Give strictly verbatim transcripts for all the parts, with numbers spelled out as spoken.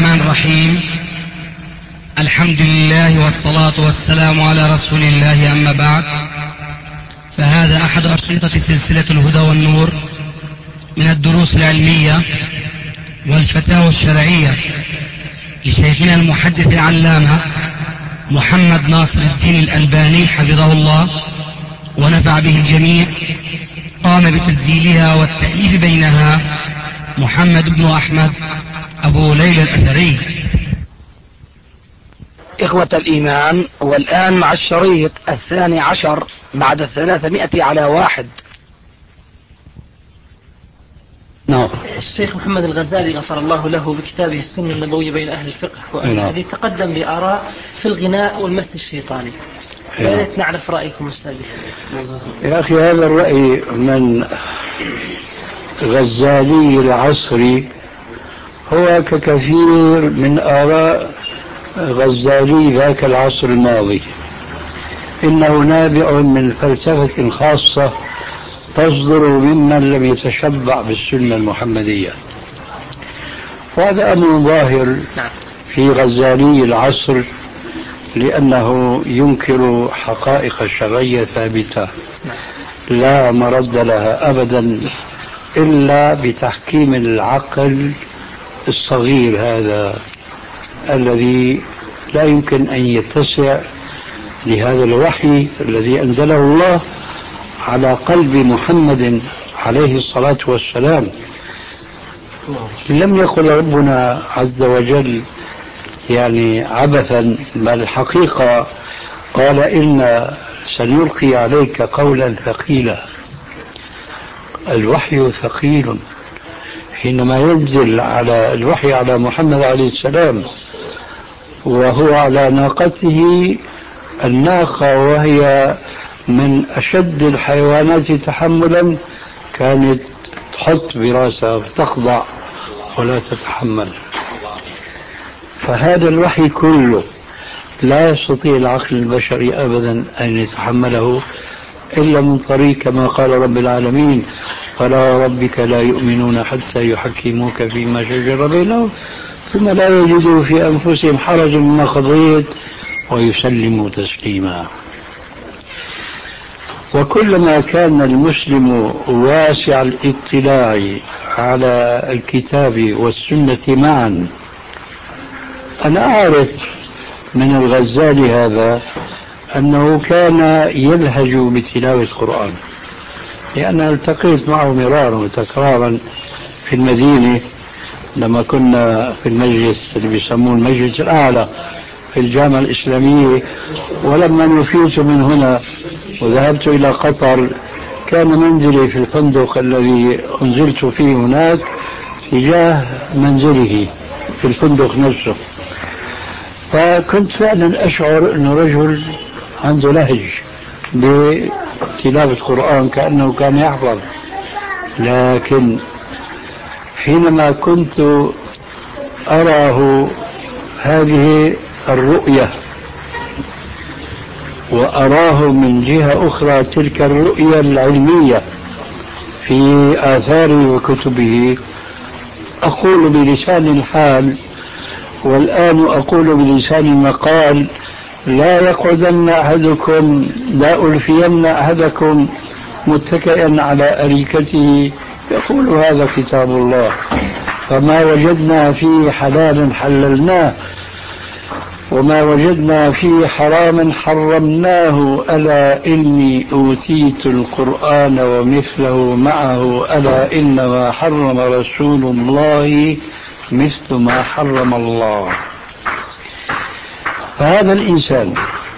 الرحمن الرحيم. الحمد لله والصلاة والسلام على رسول الله، أما بعد، فهذا أحد أشرطة سلسلة الهدى والنور من الدروس العلمية والفتاوى الشرعية لشيخنا المحدث العلامة محمد ناصر الدين الألباني حفظه الله ونفع به الجميع. قام بتسجيلها والتأليف بينها محمد بن أحمد أبو ليلى الأثري. إخوة الإيمان، والآن مع الشريط الثاني عشر بعد الثلاثمائة على واحد. نعم. الشيخ محمد الغزالي غفر الله له بكتابه السنة النبوية بين أهل الفقه والحديث تقدم بآراء في الغناء والمس الشيطاني. يا ريت نعرف رأيكم أستاذ. يا أخي، هذا الرأي من غزالي العصري هو ككثير من آراء غزالي ذاك العصر الماضي، إنه نابع من فلسفة خاصة تصدر ممن لم يتشبع بالسنة المحمدية، وهذا أمر ظاهر في غزالي العصر، لأنه ينكر حقائق شرعية ثابتة لا مرد لها أبدا إلا بتحكيم العقل الصغير هذا الذي لا يمكن أن يتسع لهذا الوحي الذي أنزله الله على قلب محمد عليه الصلاة والسلام. لم يقل ربنا عز وجل يعني عبثا، بل الحقيقة قال إن سنلقي عليك قولا ثقيلا. الوحي ثقيل حينما ينزل على الوحي على محمد عليه السلام وهو على ناقته، الناقة وهي من أشد الحيوانات تحملا كانت تحط براسها وتخضع ولا تتحمل. فهذا الوحي كله لا يستطيع العقل البشري أبدا أن يتحمله إلا من طريق كما قال رب العالمين: فلا ربك لا يؤمنون حتى يحكموك فيما شجر بينهم ثم لا يجدوا في أنفسهم حرج مما قضيت ويسلموا تسليما. وكلما كان المسلم واسع الاطلاع على الكتاب والسنة معا، أنا أعرف من الغزالي هذا أنه كان يلهج بتلاوة القرآن، لأن التقيت معه مرارا وتكرارا في المدينة لما كنا في المجلس اللي بيسموه المجلس الأعلى في الجامعة الإسلامية. ولما نفيت من هنا وذهبت إلى قطر كان منزلي في الفندق الذي أنزلت فيه هناك تجاه منزله في الفندق نفسه، فكنت فعلا أشعر أنه رجل عنده لهج بتلاوة القرآن كأنه كان يحفظ. لكن حينما كنت أراه هذه الرؤية وأراه من جهة أخرى تلك الرؤية العلمية في آثاره وكتبه، أقول بلسان الحال والآن أقول بلسان المقال: لا يقعدن أحدكم لا ألفين أحدكم متكئا على أريكته يقول هذا كتاب الله، فما وجدنا فيه حلالا حللناه وما وجدنا فيه حراما حرمناه، ألا إني أوتيت القرآن ومثله معه، ألا إنما حرم رسول الله مثل ما حرم الله. فهذا الإنسان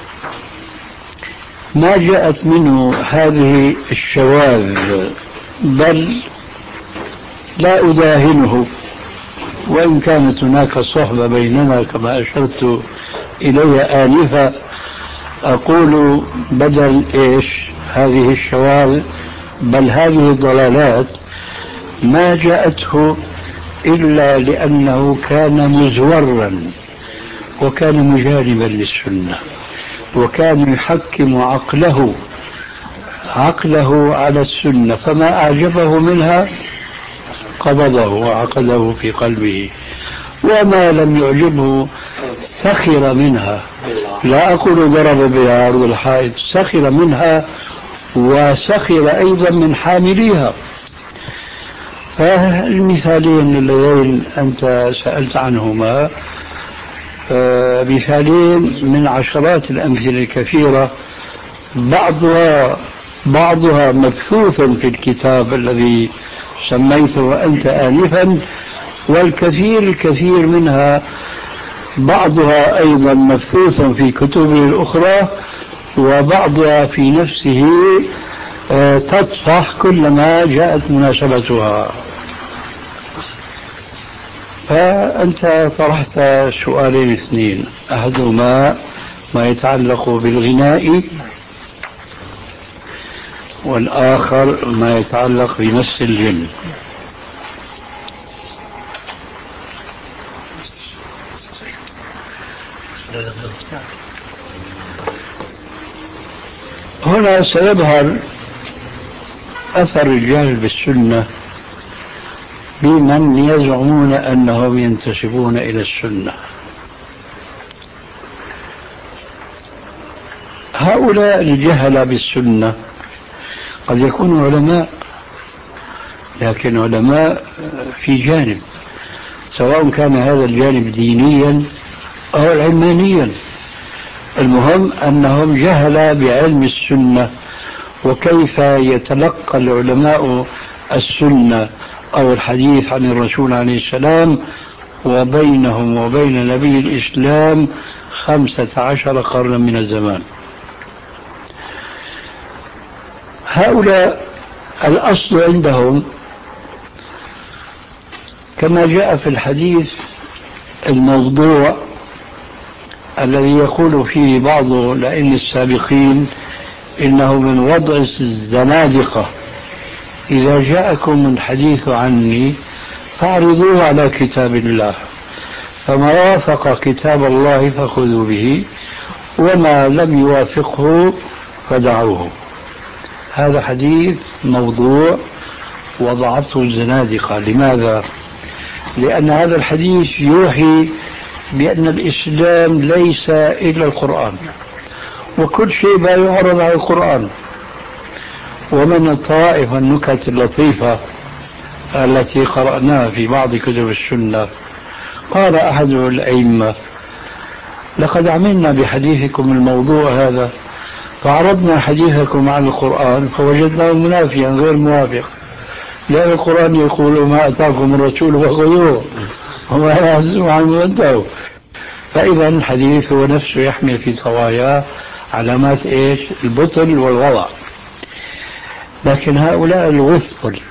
ما جاءت منه هذه الشواذ، بل لا أداهنه، وإن كانت هناك صحبة بيننا كما أشرت إلي آنفا. أقول بدل إيش هذه الشواذ بل هذه الضلالات ما جاءته إلا لأنه كان مزورا وكان مجانبا للسنة، وكان يحكم عقله عقله على السنة، فما أعجبه منها قبضه وعقده في قلبه، وما لم يعجبه سخر منها. لا أقول ضرب بها عرض الحائط، سخر منها وسخر أيضا من حامليها. فالمثالين اللذين أنت سألت عنهما مثالين من عشرات الأمثلة الكثيرة، بعضها بعضها مبثوث في الكتاب الذي سميته أنت آنفا، والكثير الكثير منها بعضها أيضا مبثوث في كتب الأخرى، وبعضها في نفسه تطفح كلما جاءت مناسبتها. فأنت طرحت سؤالين اثنين، أحدهما ما يتعلق بالغناء، والآخر ما يتعلق بمس الجن. هنا سيظهر أثر الجهل بالسنة بمن يزعمون أنهم ينتسبون إلى السنة. هؤلاء الجهل بالسنة قد يكونوا علماء، لكن علماء في جانب، سواء كان هذا الجانب دينيا أو علمانيا، المهم أنهم جهل بعلم السنة وكيف يتلقى العلماء السنة أو الحديث عن الرسول عليه السلام، وبينهم وبين نبي الإسلام خمسة عشر قرنا من الزمان. هؤلاء الأصل عندهم كما جاء في الحديث الموضوع الذي يقول فيه بعض الأئمة السابقين إنه من وضع الزنادقة، إذا جاءكم الحديث عني فاعرضوه على كتاب الله، فما وافق كتاب الله فخذوا به، وما لم يوافقه فدعوه. هذا حديث موضوع وضعته الزنادقة. لماذا؟ لأن هذا الحديث يوحي بأن الإسلام ليس إلا القرآن، وكل شيء ما يعرض على القرآن. ومن الطوائف والنكت اللطيفة التي قرأناها في بعض كتب السنة، قال أحد الأئمة: لقد عملنا بحديثكم الموضوع هذا فعرضنا حديثكم على القرآن فوجدناه منافيا غير موافق، لأن القرآن يقول ما أتاكم الرسول فخذوه وما يعزم عنه فانتهوا. فإذا الحديث هو نفسه يحمل في طواياه علامات إيش؟ البطل والوضع. لكن هؤلاء الغفل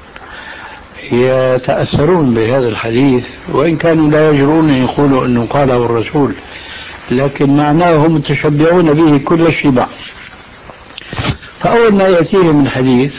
يتأثرون بهذا الحديث، وإن كانوا لا يجرؤون أن يقولوا أنه قاله الرسول، لكن معناه هم متشبعون به كل الشبع. فأول ما يأتيهم من حديث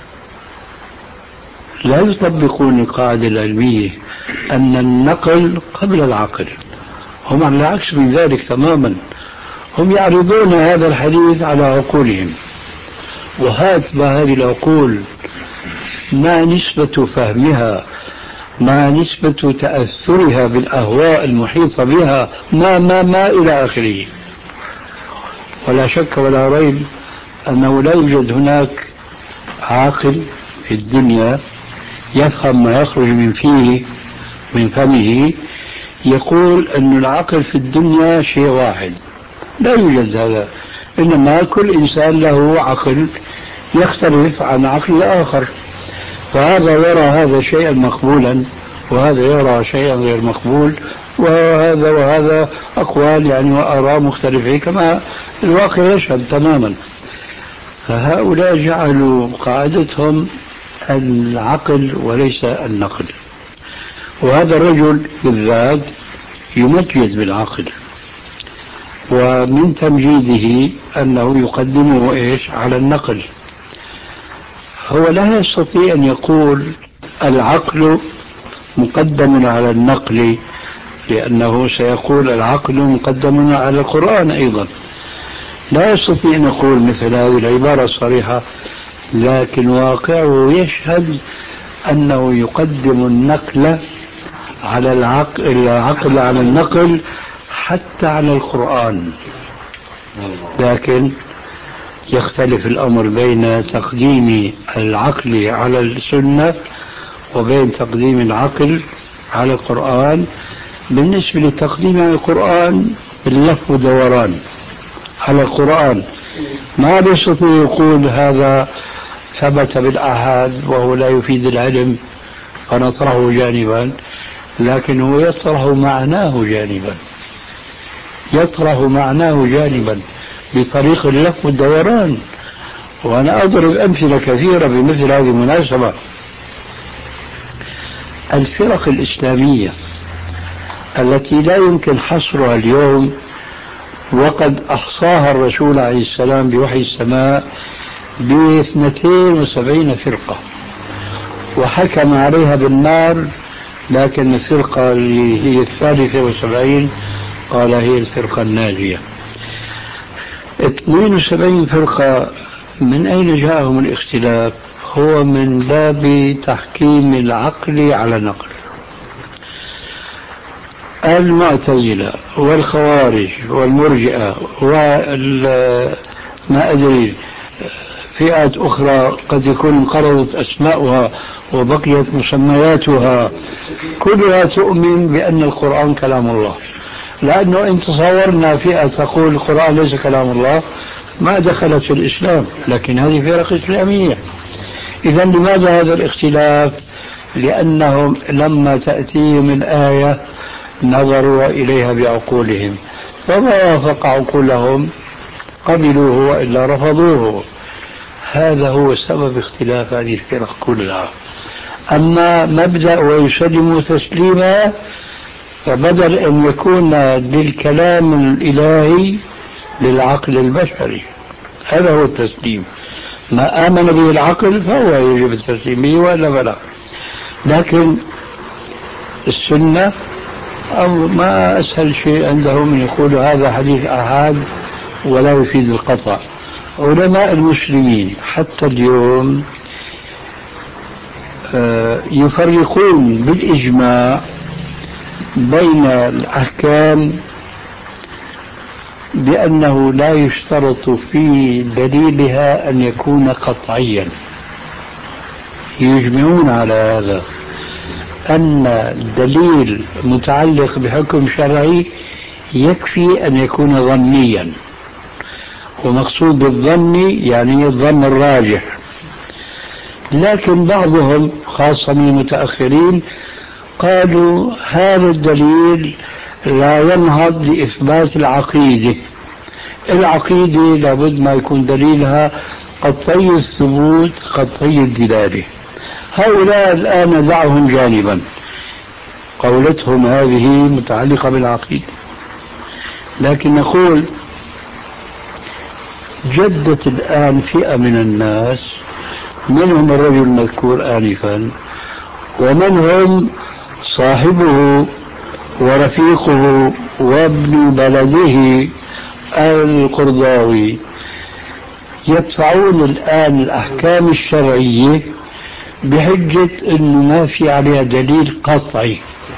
لا يطبقون القاعدة العلمية أن النقل قبل العقل، هم على العكس من ذلك تماما، هم يعرضون هذا الحديث على عقولهم، وهات ما هذه العقول ما نسبة فهمها، ما نسبة تأثرها بالأهواء المحيطة بها، ما ما ما إلى آخره. ولا شك ولا ريب أنه لا يوجد هناك عاقل في الدنيا يفهم ما يخرج من فيه من فمه يقول أن العقل في الدنيا شيء واحد، لا يوجد هذا. إنما كل إنسان له عقل يختلف عن عقل آخر، فهذا يرى هذا شيئا مقبولا وهذا يرى شيئا غير مقبول، وهذا وهذا أقوال يعني وآراء مختلفة كما الواقع يشهد تماما. فهؤلاء جعلوا قاعدتهم العقل وليس النقل، وهذا الرجل بالذات يمجد بالعقل، ومن تمجيده أنه يقدمه إيش على النقل. هو لا يستطيع أن يقول العقل مقدم على النقل، لأنه سيقول العقل مقدم على القرآن أيضا. لا يستطيع أن يقول مثل هذه العبارة الصريحة، لكن واقعه يشهد أنه يقدم النقل على العقل, العقل على النقل حتى على القرآن. لكن يختلف الأمر بين تقديم العقل على السنة وبين تقديم العقل على القرآن. بالنسبة للتقديم على القرآن اللف ودوران على القرآن، ما بيستطيع يقول هذا ثبت بالآحاد وهو لا يفيد العلم فنطرحه جانبا، لكن هو يطرح معناه جانبا، يطرح معناه جانبا بطريق اللف والدوران. وأنا أضرب أمثلة كثيرة بمثل هذه المناسبة. الفرق الإسلامية التي لا يمكن حصرها اليوم، وقد أحصاها الرسول عليه السلام بوحي السماء باثنتين وسبعين فرقة وحكم عليها بالنار، لكن الفرقة اللي هي الثالثة وسبعين قال هي الفرقة الناجية. اثنين وسبعين فرقة من أين جاءهم الاختلاف؟ هو من باب تحكيم العقل على النقل. المعتزلة والخوارج والمرجئة وما أدري فئات أخرى قد يكون انقرضت أسماؤها وبقيت مسمياتها، كلها تؤمن بأن القرآن كلام الله. لأنه إن تصورنا فئة تقول القرآن ليس كلام الله ما دخلت في الإسلام، لكن هذه فرق إسلامية. إذن لماذا هذا الاختلاف؟ لأنهم لما تأتيهم الآية نظروا إليها بعقولهم، فما وافق عقولهم قبلوه وإلا رفضوه. هذا هو سبب اختلاف هذه الفرق كلها. أما مبدأ ويسلم تسليما، فبدل أن يكون للكلام الإلهي للعقل البشري، هذا هو التسليم. ما آمن به العقل فهو يجب التسليم به وإلا فلا. لكن السنة أو ما أسهل شيء عندهم يقول هذا حديث آحاد ولا يفيد القطع. علماء المسلمين حتى اليوم يفرقون بالإجماع بين الأحكام بأنه لا يشترط في دليلها أن يكون قطعيا. يجمعون على هذا أن الدليل متعلق بحكم شرعي يكفي أن يكون ظنيا، ومقصود بالظن يعني الظن الراجح. لكن بعضهم خاصة من المتأخرين قالوا هذا الدليل لا ينهض لإثبات العقيدة. العقيدة لابد ما يكون دليلها قطعي الثبوت قطعي الدلالة. هؤلاء الآن دعهم جانبا، قولتهم هذه متعلقة بالعقيدة. لكن نقول جدت الآن فئة من الناس، منهم الرجل المذكور آنفا، ومنهم صاحبه ورفيقه وابن بلده القرضاوي، يدفعون الآن الأحكام الشرعية بحجة أنه ما في عليها دليل قطعي،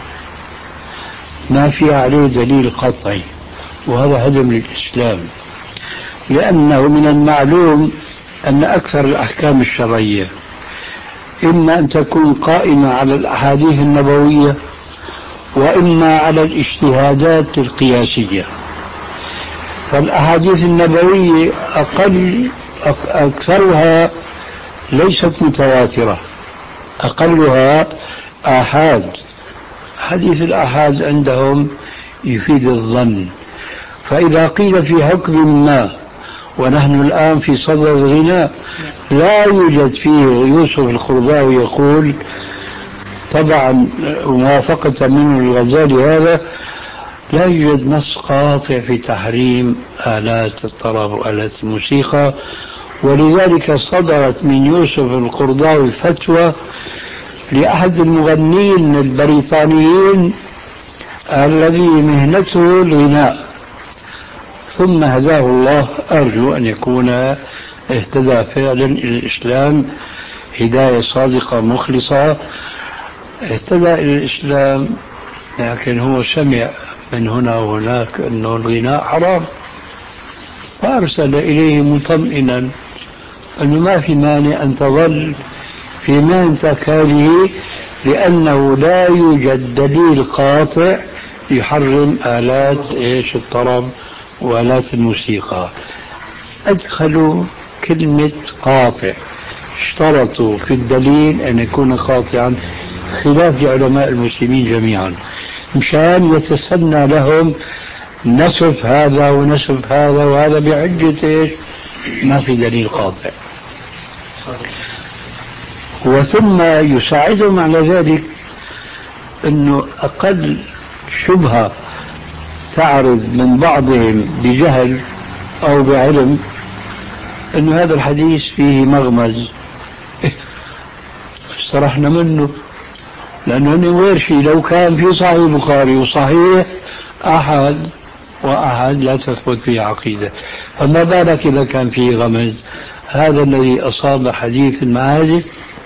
ما في عليه دليل قطعي، وهذا هدم للإسلام. لأنه من المعلوم أن أكثر الأحكام الشرعية إما أن تكون قائمة على الأحاديث النبوية وإما على الاجتهادات القياسية. فالأحاديث النبوية أقل أكثرها ليست متواترة، أقلها آحاد. حديث الآحاد عندهم يفيد الظن. فإذا قيل في حكم ما، ونحن الآن في صدر الغناء لا يوجد فيه يوسف القرضاوي يقول طبعا موافقة منه الغزالي هذا، لا يوجد نص قاطع في تحريم آلات الطرب وآلات الموسيقى. ولذلك صدرت من يوسف القرضاوي فتوى لأحد المغنين البريطانيين الذي مهنته الغناء، ثم هداه الله. أرجو أن يكون اهتدى فعلا إلى الإسلام هداية صادقة مخلصة، اهتدى إلى الإسلام لكن هو سمع من هنا وهناك أنه الغناء حرام، فأرسل إليه مطمئنا أنه ما في مانع أن تظل في مهنتك هذه، لأنه لا يوجد دليل قاطع يحرم آلات إيش الطرب وآلات الموسيقى. أدخلوا كلمة قاطع، اشترطوا في الدليل أن يكون قاطعا، خلاف لعلماء المسلمين جميعا، مشان يتسنى لهم نسف هذا ونسف هذا وهذا بحجة إيش؟ ما في دليل قاطع. وثم يساعدهم على ذلك أنه أقل شبهة تعرض من بعضهم بجهل أو بعلم أن هذا الحديث فيه مغمز، استرحنا منه، لأنه غير شيء. لو كان في صحيح البخاري وصحيح أحد وأحد لا تثبت فيه عقيدة، فما بالك إذا كان فيه غمز. هذا الذي أصاب حديث المعازف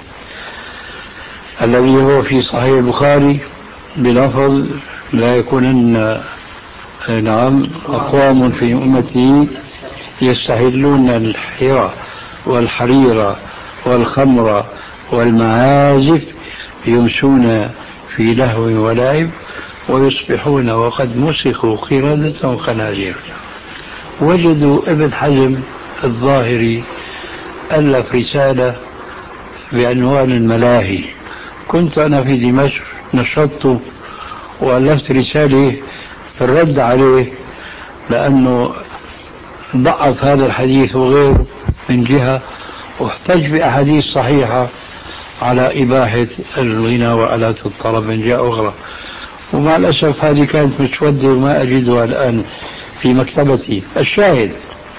الذي هو في صحيح البخاري بلفظ لا يكونن نعم أقوام في أمتي يستحلون الحرى والحريرة والخمر والمعازف يمسون في لهو ولعب ويصبحون وقد مسخوا قردة وخنازير. وجدوا ابن حزم الظاهري ألف رسالة بعنوان الملاهي، كنت أنا في دمشق نشطت وألفت رسالة في الرد عليه، لأنه ضعف هذا الحديث وغيره من جهة، واحتج بأحاديث صحيحة على إباحة الغنى وآلات الطرب من جهة أخرى. ومع الأسف هذه كانت مسودة وما أجدها الآن في مكتبتي. الشاهد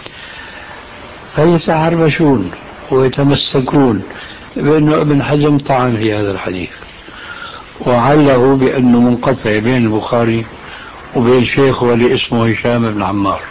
فيتحربشون ويتمسكون بأنه ابن حزم طعن في هذا الحديث وعله بأنه منقطع بين البخاري وبين شيخه اللي اسمه هشام بن عمار.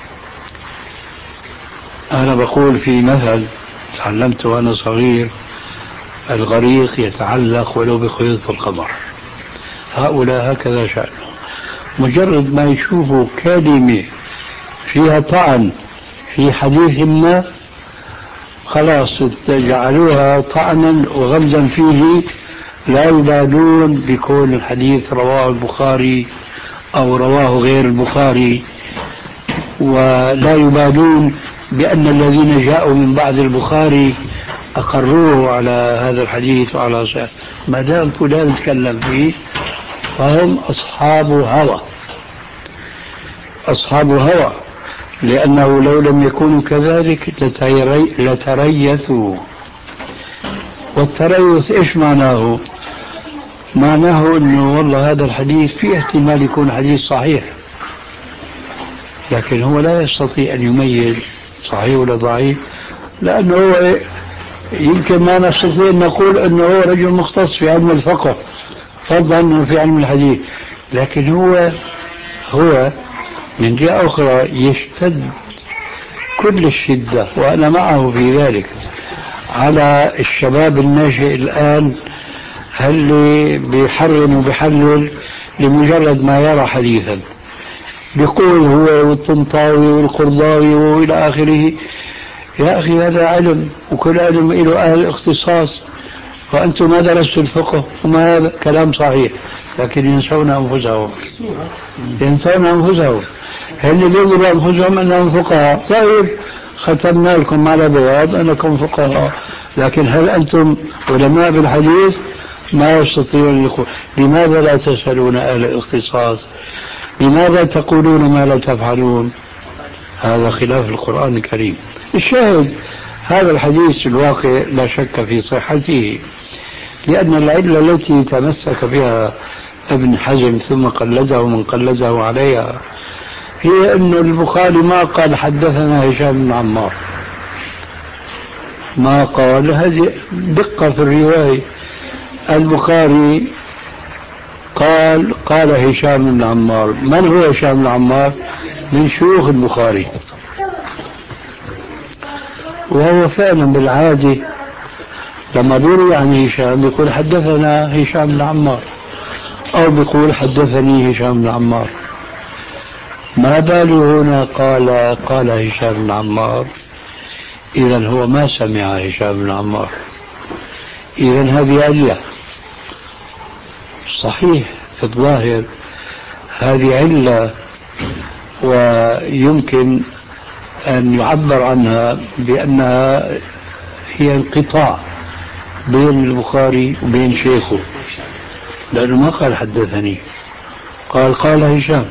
أنا بقول في مثل تعلمته وأنا صغير: الغريق يتعلق ولو بخيوط القمر. هؤلاء هكذا شأنه، مجرد ما يشوفوا كلمة فيها طعن في حديث ما خلاص جعلوها طعنا وغمزا فيه، لا يبالون بكون الحديث رواه البخاري أو رواه غير البخاري، ولا يبالون بأن الذين جاءوا من بعد البخاري أقروه على هذا الحديث وعلى صحيح. ما دام فلان تكلم فيه فهم أصحاب هوى، أصحاب هوى، لأنه لو لم يكونوا كذلك لتريثوا. والتريث إيش معناه؟ معناه أنه والله هذا الحديث فيه احتمال يكون حديث صحيح، لكن هو لا يستطيع أن يميز صحيح ولا ضعيف، لأنه هو يمكن ما نستطيع أن نقول أنه هو رجل مختص في علم الفقه فضلا أنه في علم الحديث، لكن هو هو من جهة أخرى يشتد كل الشدة، وأنا معه في ذلك، على الشباب الناشئ الآن اللي بيحرم وبيحلل لمجرد ما يرى حديثا، بيقول هو والطنطاوي والقرضاوي وإلى آخره. يا أخي هذا علم، وكل علم له أهل اختصاص، وأنتم ما درستوا الفقه، وما هذا كلام صحيح، لكن ينسون أنفسهم ينسون أنفسهم هل بيقولوا أنفسهم أنهم فقهاء. طيب ختمنا لكم على بياض أنكم فقهاء، لكن هل أنتم علماء بالحديث؟ ما يستطيعون يقول. لماذا لا تسألون أهل الاختصاص؟ لماذا تقولون ما لا تفعلون؟ هذا خلاف القرآن الكريم. الشاهد هذا الحديث الواقع لا شك في صحته، لأن العلة التي تمسك بها ابن حزم ثم قلده من قلده عليها هي أن البخاري ما قال حدثنا هشام بن عمار، ما قال. هذه دقة في الرواية. البخاري قال قال هشام بن عمار. من هو هشام بن عمار؟ من شيوخ البخاري، وهو فعلا أو بيقول حدثني هشام بن عمار. ما باله هنا قال قال هشام بن عمار؟ إذا هو ما سمع هشام بن عمار، إذا هذه علة. صحيح في الظاهر هذه علة، ويمكن أن يعبر عنها بأنها هي انقطاع بين البخاري وبين شيخه، لأنه ما قال حدثني، قال قال هشام.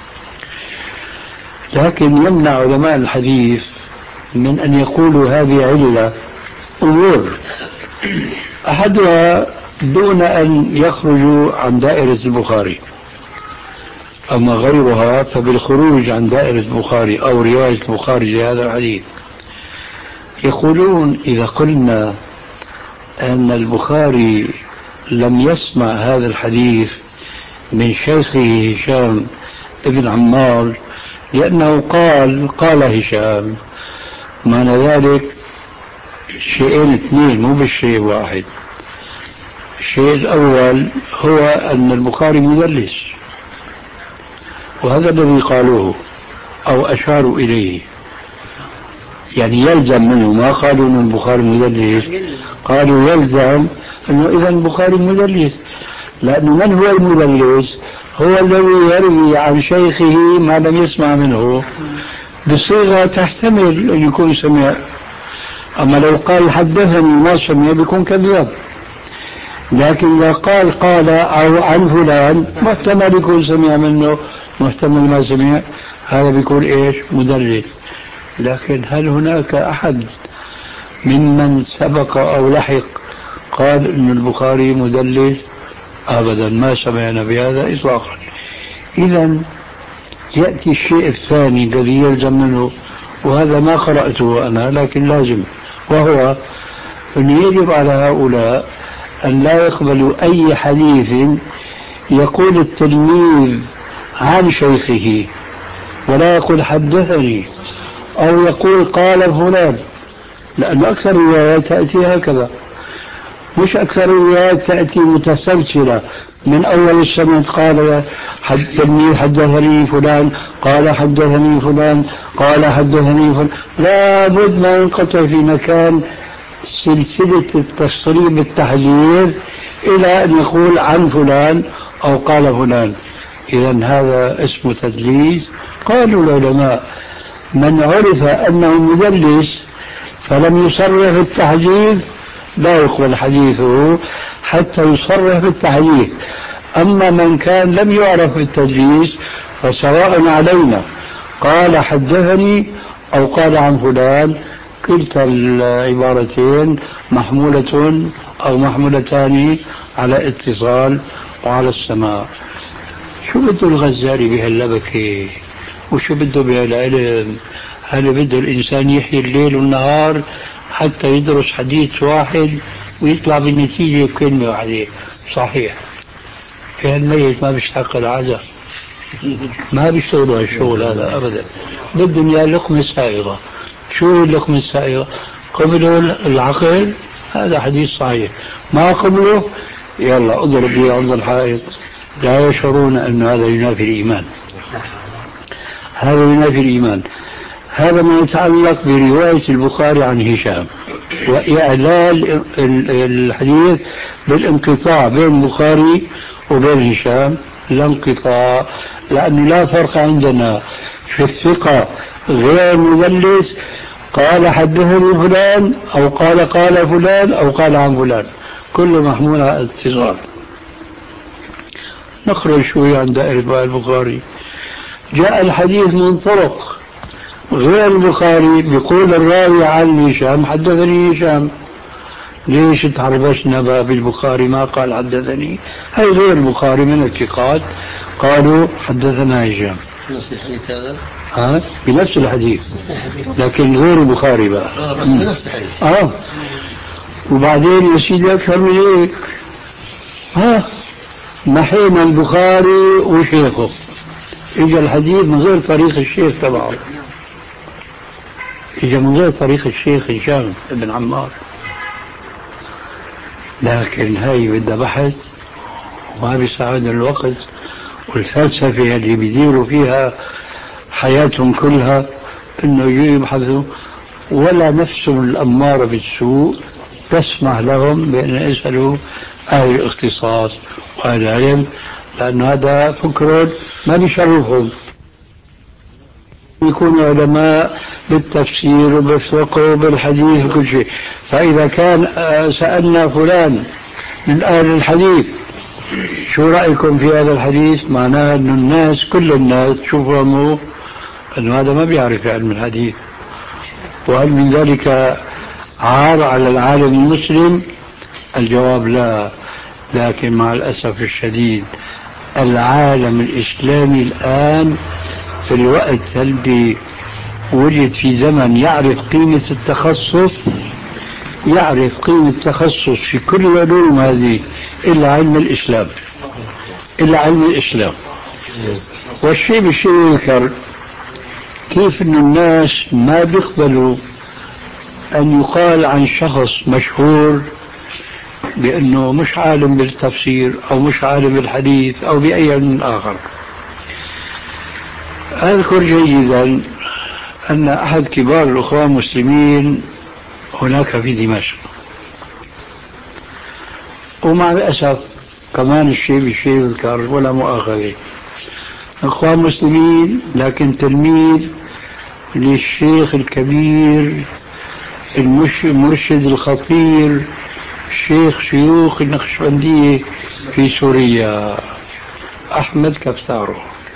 لكن يمنع علماء الحديث من أن يقولوا هذه علة أمور، أحدها دون أن يخرجوا عن دائرة البخاري، أما غيرها فبالخروج عن دائرة البخاري أو رواية البخاري لهذا الحديث. يقولون إذا قلنا أن البخاري لم يسمع هذا الحديث من شيخه هشام ابن عمار لأنه قال قال هشام، معنى ذلك شيئين اثنين مو بالشيء واحد. الشيء الأول هو أن البخاري مدلس، وهذا الذي قالوه أو أشاروا إليه، يعني يلزم منه، ما قالوا أن البخاري مدلس، قالوا يلزم أنه إذا البخاري مدلس، لأنه من هو المدلس؟ هو الذي يروي عن شيخه ما لم يسمع منه بصيغة تحتمل أن يكون سمع. أما لو قال حدثني ما سمع بيكون كذاب، لكن إذا قال قال أو عن فلان محتمل يكون سمع منه، محتمل ما سمع، هذا بيكون إيش؟ مدلس. لكن هل هناك أحد ممن سبق أو لحق قال إن البخاري مدلس؟ أبدا، ما سمعنا بهذا إطلاقا. إذا يأتي الشيء الثاني الذي يلزم منه، وهذا ما قرأته أنا لكن لازم، وهو أن يجب على هؤلاء أن لا يقبلوا أي حديث يقول التلميذ عن شيخه، ولا يقول حدثني أو يقول قال فلان، لأن أكثر الروايات تأتي هكذا، مش أكثر الروايات تأتي متسلسلة من أول السنة، قال التلميذ حدثني فلان قال حدثني فلان قال حدثني فلان، لا بد ما ينقطع في مكان سلسلة التصريب التحذير إلى أن يقول عن فلان أو قال فلان. إذا هذا اسمه تدليس. قالوا العلماء من عرف أنه مدلس فلم يصرح بالتحديث لا يقبل حديثه حتى يصرح بالتحديث. أما من كان لم يعرف بالتدليس فسواء علينا قال حدثني أو قال عن فلان، كلتا العبارتين محمولة أو محمولتان على اتصال وعلى السماع. شو بده الغزالي بهاللبكة؟ وشو بده بهالعلم؟ هل بده الإنسان يحيي الليل والنهار حتى يدرس حديث واحد ويطلع بالنتيجة بكلمة واحدة؟ صحيح، الميت ما بيستحق العزاء، ما بيشتغلوا هالشغل هذا أبدا، بدهم يا اللقمة سائغة. شو اللقمة السائغة؟ قبلوا العقل، هذا حديث صحيح، ما قبلوا يلا اضرب بي عرض الحائط. لا يشعرون أن هذا ينافي الإيمان، هذا ينافي الإيمان. هذا ما يتعلق برواية البخاري عن هشام وإعلال الحديث بالانقطاع بين البخاري وبين هشام. لا انقطاع، لأنه لا فرق عندنا في الثقة غير مدلس قال حدثني فلان أو قال قال فلان أو قال عن فلان، كله محمول على اتصال. نخرج شوي عن دائرة البخاري. جاء الحديث من طرق غير البخاري، بيقول الراوي عن هشام حدثني هشام، ليش تحربشنا بالبخاري ما قال حدثني؟ هاي غير البخاري من الثقات قالوا حدثنا هشام. نفس الحديث هذا؟ ها بنفس الحديث لكن غير البخاري بقى. اه بس بنفس الحديث. اه وبعدين يا سيدي اكثر من هيك، ها محينا البخاري وشيخه، اجى الحديث من غير طريق الشيخ تبعه، اجى من غير طريق الشيخ هشام بن عمار. لكن هاي بدها بحث وما بيساعد الوقت والفلسفة اللي بيديروا فيها حياتهم كلها انه يجوا يبحثوا، ولا نفسهم الأمارة بالسوء تسمح لهم بأن يسألوا أهل الاختصاص وأهل العلم، لأن هذا فكر ما بيشرفهم. يكونوا علماء بالتفسير وبالفقه وبالحديث وكل شيء. فإذا كان سألنا فلان من أهل الحديث شو رأيكم في هذا الحديث، معناه أن الناس كل الناس تشوفهم أن هذا ما بيعرف علم الحديث. وهل من ذلك عار على العالم المسلم؟ الجواب لا. لكن مع الأسف الشديد العالم الإسلامي الآن في الوقت اللي وجد في زمن يعرف قيمة التخصص، يعرف قيمة التخصص في كل العلوم هذه إلا علم الإسلام، إلا علم الإسلام. والشيء بالشيء يذكر كيف أن الناس ما بيقبلوا أن يقال عن شخص مشهور بأنه مش عالم بالتفسير أو مش عالم بالحديث أو بأي علم آخر. أذكر جيدا أن أحد كبار الأخوان المسلمين هناك في دمشق، ومع الأسف كمان الشيء بالشيء يذكر ولا مؤاخذة، أخوان مسلمين لكن تلميذ للشيخ الكبير المرشد الخطير شيخ شيوخ النقشبندية في سوريا أحمد كفتارو،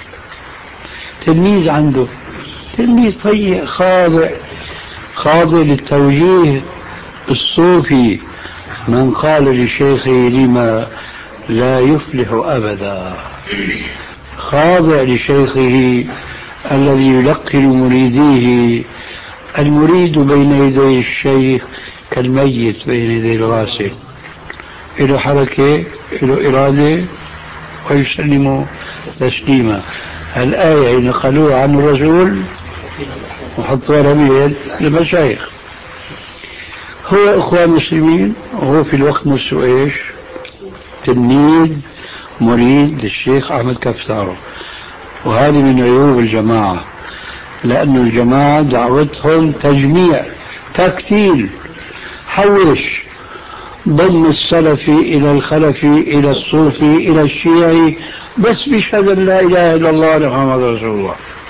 تلميذ عنده، تلميذ طيب خاضع خاضع للتوجيه الصوفي. من قال لشيخه لما لا يفلح أبدا، خاضع لشيخه الذي يلقن مريديه. المريد بين يدي الشيخ كالميت بين يدي الغاسل، له حركة له إرادة ويسلم تسليما. الآية نقلوها عن الرسول وحطوها بيد المشايخ. هو إخوان مسلمين وهو في الوقت نفسه إيش؟ تلميذ مريد للشيخ أحمد كفتارو. وهذه من عيوب الجماعة، لأن الجماعة دعوتهم تجميع تكتيل، حوش، ضم السلفي إلى الخلفي إلى الصوفي إلى الشيعي، بس بشهادة لا إله إلا الله محمد رسول الله.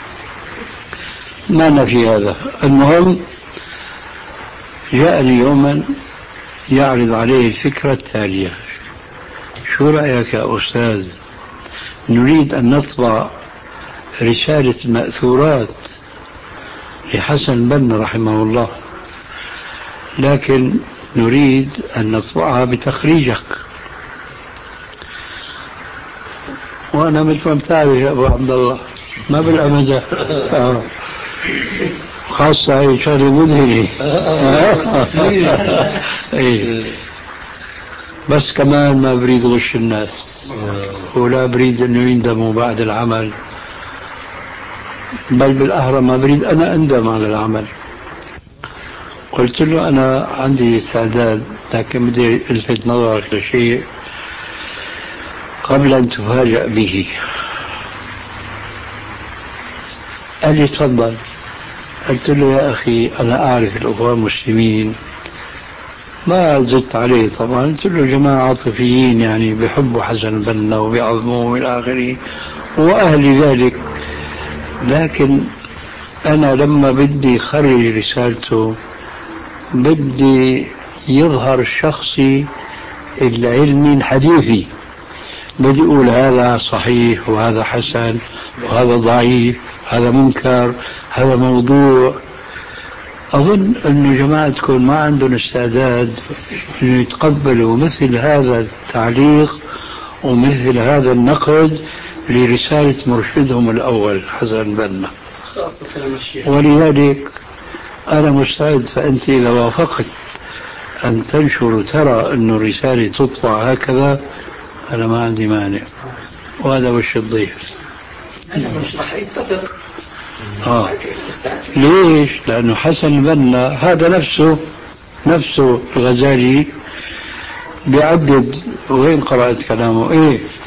ما في هذا. المهم جاءني يوما يعرض عليه الفكرة التالية: شو رأيك يا أستاذ، نريد أن نطبع رسالة المأثورات لحسن البنا رحمه الله، لكن نريد أن نطبعها بتخريجك. وأنا مثل ما بتعرف يا أبو عبد الله ما بالأمزح، آه. خاصة هي شغلة مذهلة. إيه. بس كمان ما بريد غش الناس، ولا بريد أنه يندموا بعد العمل، بل بالأهرى ما بريد أنا أندم على العمل. قلت له أنا عندي استعداد، لكن بدي ألفت نظرك لشيء قبل أن تفاجأ به. قال لي تفضل. قلت له يا أخي أنا أعرف الأخوان المسلمين، ما زدت عليه طبعا، قلت له جماعة عاطفيين يعني بيحبوا حسن البنا وبيعظموه من آخره وأهل ذلك، لكن أنا لما بدي خرج رسالته بدي يظهر شخصي العلمي الحديثي، بدي أقول هذا صحيح وهذا حسن وهذا ضعيف، هذا منكر، هذا موضوع. أظن أن جماعتكم ما عندهم استعداد أن يتقبلوا مثل هذا التعليق ومثل هذا النقد لرسالة مرشدهم الأول حسن البنا، ولذلك أنا مستعد. فأنت إذا وافقت أن تنشر وترى أن الرسالة تطبع هكذا أنا ما عندي مانع، وهذا وش الضيف. أنا مش راح يتفق. آه. ليش؟ لأنه حسن البنا هذا نفسه نفسه الغزالي بيعدد، وين قرأت كلامه؟ إيه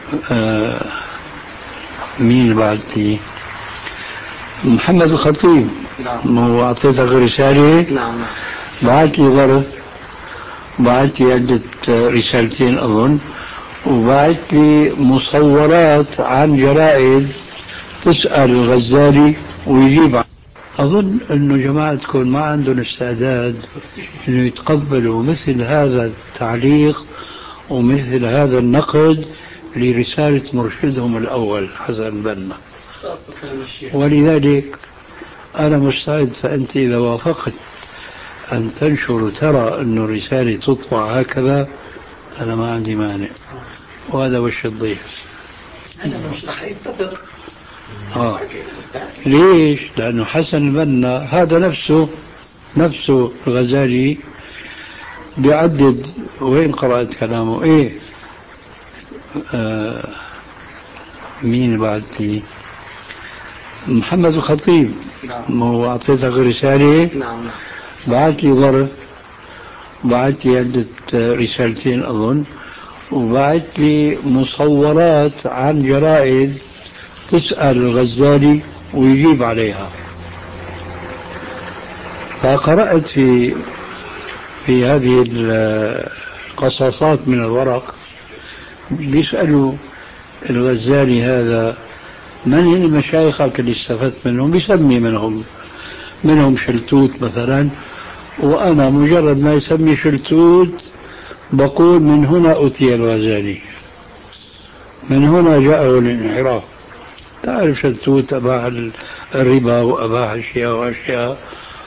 آه مين بعدتي؟ محمد الخطيب. نعم. ما هو أعطيتك رسالة. نعم. بعت لي ظرف، بعت لي عدة رسالتين أظن، وبعت لي مصورات عن جرائد تسأل الغزالي ويجيب. أظن أنه جماعتكم ما عندهم استعداد أنه يتقبلوا مثل هذا التعليق ومثل هذا النقد لرسالة مرشدهم الأول حسن البنا، ولذلك أنا مستعد. فأنت إذا وافقت أن تنشر ترى أن الرسالة تطبع هكذا، أنا ما عندي مانع، وهذا وش الضيف. أنا مش رح يتفق. آه. ليش؟ لأنه حسن البنا هذا نفسه نفسه الغزالي بيعدد. وين قرأت كلامه؟ إيه آه مين بعد لي؟ محمد الخطيب. نعم. ما هو أعطيتك رسالة. نعم. بعت لي ظرف، بعت لي عدة رسالتين أظن، وبعت لي مصورات عن جرائد تسأل الغزالي ويجيب عليها. فقرأت في في هذه القصاصات من الورق بيسألوا الغزالي هذا من المشايخك اللي استفدت منهم، بيسمي منهم منهم شلتوت مثلا، وأنا مجرد ما يسمي شلتوت بقول من هنا أتي الغزالي، من هنا جاءه الانحراف. تعرف شلتوت أباح الربا وأباح أشياء وأشياء،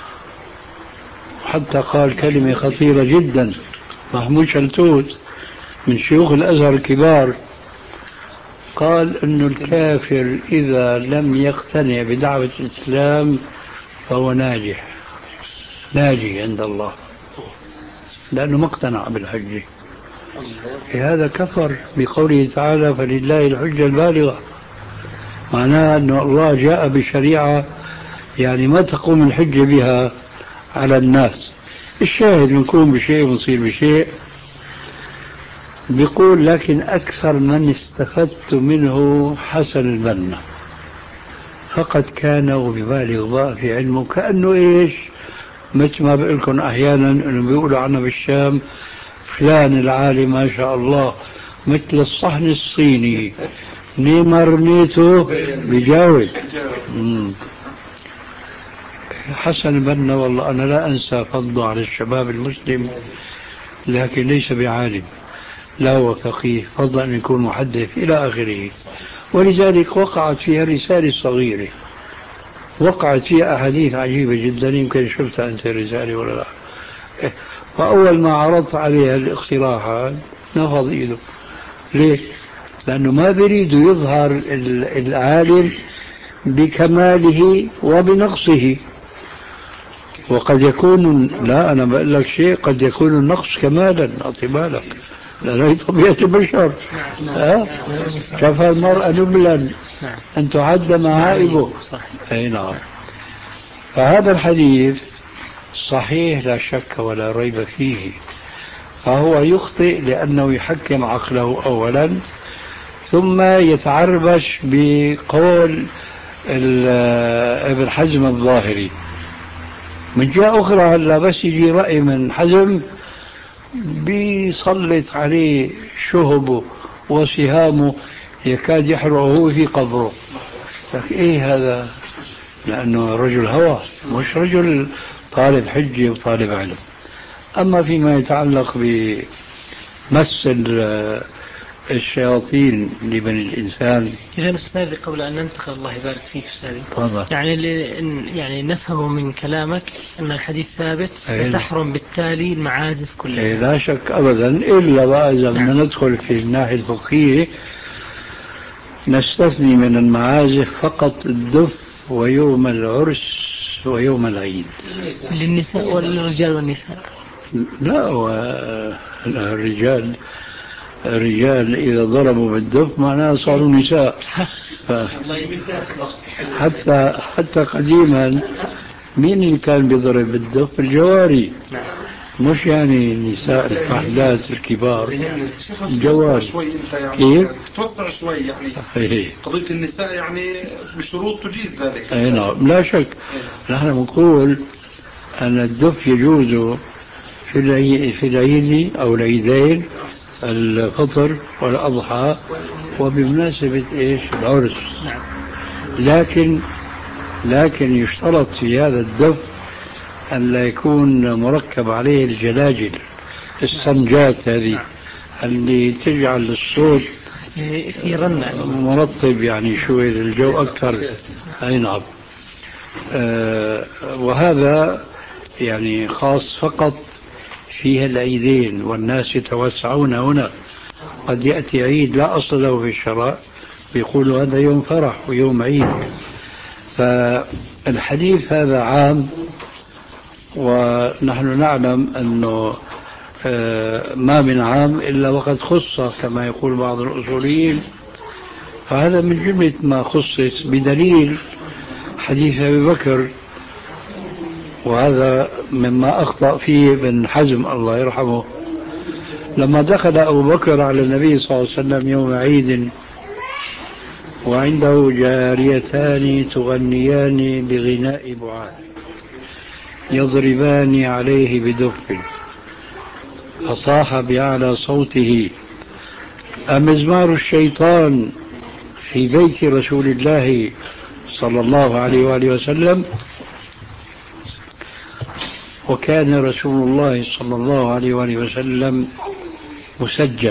حتى قال كلمة خطيرة جدا محمود شلتوت من شيوخ الأزهر الكبار، قال إنه الكافر إذا لم يقتنع بدعوة الإسلام فهو ناجح ناجي عند الله، لأنه ما اقتنع بالحجة. هذا كفر بقوله تعالى فلله الحجة البالغة، معناه أن الله جاء بشريعة يعني ما تقوم الحجة بها على الناس. الشاهد نكون بشيء ونصير بشيء. بيقول لكن أكثر من استفدت منه حسن البنا، فقد كان وببالغ في علمه، كأنه إيش مثل ما بقول لكم أحيانا إنه بيقولوا عنه بالشام فلان العالم ما شاء الله مثل الصحن الصيني نيمر نيتو بجاوب. حسن البنا والله أنا لا أنسى فضله على الشباب المسلم، لكن ليس بعالم، لا هو فقيه، فضل أن يكون محدث إلى آخره. ولذلك وقعت فيها رسالة صغيرة، وقعت فيها أحاديث عجيبة جدا، يمكن شفتها أنت الرسالة ولا لا. فأول ما عرضت عليها الاقتراحات نفض إيده. ليش؟ لأنه ما بريد يظهر العالم بكماله وبنقصه، وقد يكون، لا أنا بقول لك شيء، قد يكون النقص كمالا، أعطي بالك، لأنه طبيعة البشر. أه؟ كفى المرأة نبلا أن تعد معائبه. أي نعم. فهذا الحديث صحيح لا شك ولا ريب فيه، فهو يخطئ لأنه يحكم عقله أولا، ثم يتعربش بقول ابن حزم الظاهري. من جهة أخرى هلا بس يجي رأي من حزم بيسلط عليه شهبه وسهامه يكاد يحرقه في قبره. لك إيه هذا؟ لأنه رجل هوى مش رجل طالب حجة وطالب علم. أما فيما يتعلق بمس الشياطين لبني الإنسان. إذا أستاذي قبل أن ننتقل الله يبارك فيك أستاذي، طبعا. يعني يعني نفهم من كلامك أن الحديث ثابت فتحرم بالتالي المعازف كلها. أي لا شك أبدا، إلا بقى إذا بدنا ندخل في الناحية الفقهية نستثني من المعازف فقط الدف ويوم العرس ويوم العيد للنساء والرجال والنساء. لا، الرجال الرجال إذا ضربوا بالدف معناها صاروا نساء. حتى حتى قديما مين اللي كان بيضرب بالدف؟ الجواري. مش يعني النساء الفاحلات الكبار. توسع شوي انت يعني كيف؟ توسع شوي يعني إيه. قضية النساء يعني بشروط تجيز ذلك. اي نعم لا شك. نحن نقول ان الدف يجوز في العيد في العيد او العيدين الفطر والاضحى وبمناسبة ايش العرس. لكن لكن يشترط في هذا الدف أن لا يكون مركب عليه الجلاجل الصنجات هذه اللي تجعل الصوت في رنة مرطب يعني شوي الجو أكثر. أي نعم. آه وهذا يعني خاص فقط فيها العيدين والناس يتوسعون هنا. قد يأتي عيد لا أصل له في الشرع ويقولوا هذا يوم فرح ويوم عيد. فالحديث هذا عام ونحن نعلم أنه ما من عام إلا وقد خص كما يقول بعض الأصوليين. فهذا من جملة ما خصص بدليل حديث أبي بكر. وهذا مما أخطأ فيه ابن حزم الله يرحمه لما دخل أبو بكر على النبي صلى الله عليه وسلم يوم عيد وعنده جاريتان تغنيان بغناء بعاث يضربان عليه بدف فصاح بأعلى صوته أمزمار الشيطان في بيت رسول الله صلى الله عليه وآله وسلم. وكان رسول الله صلى الله عليه وآله وسلم مسجم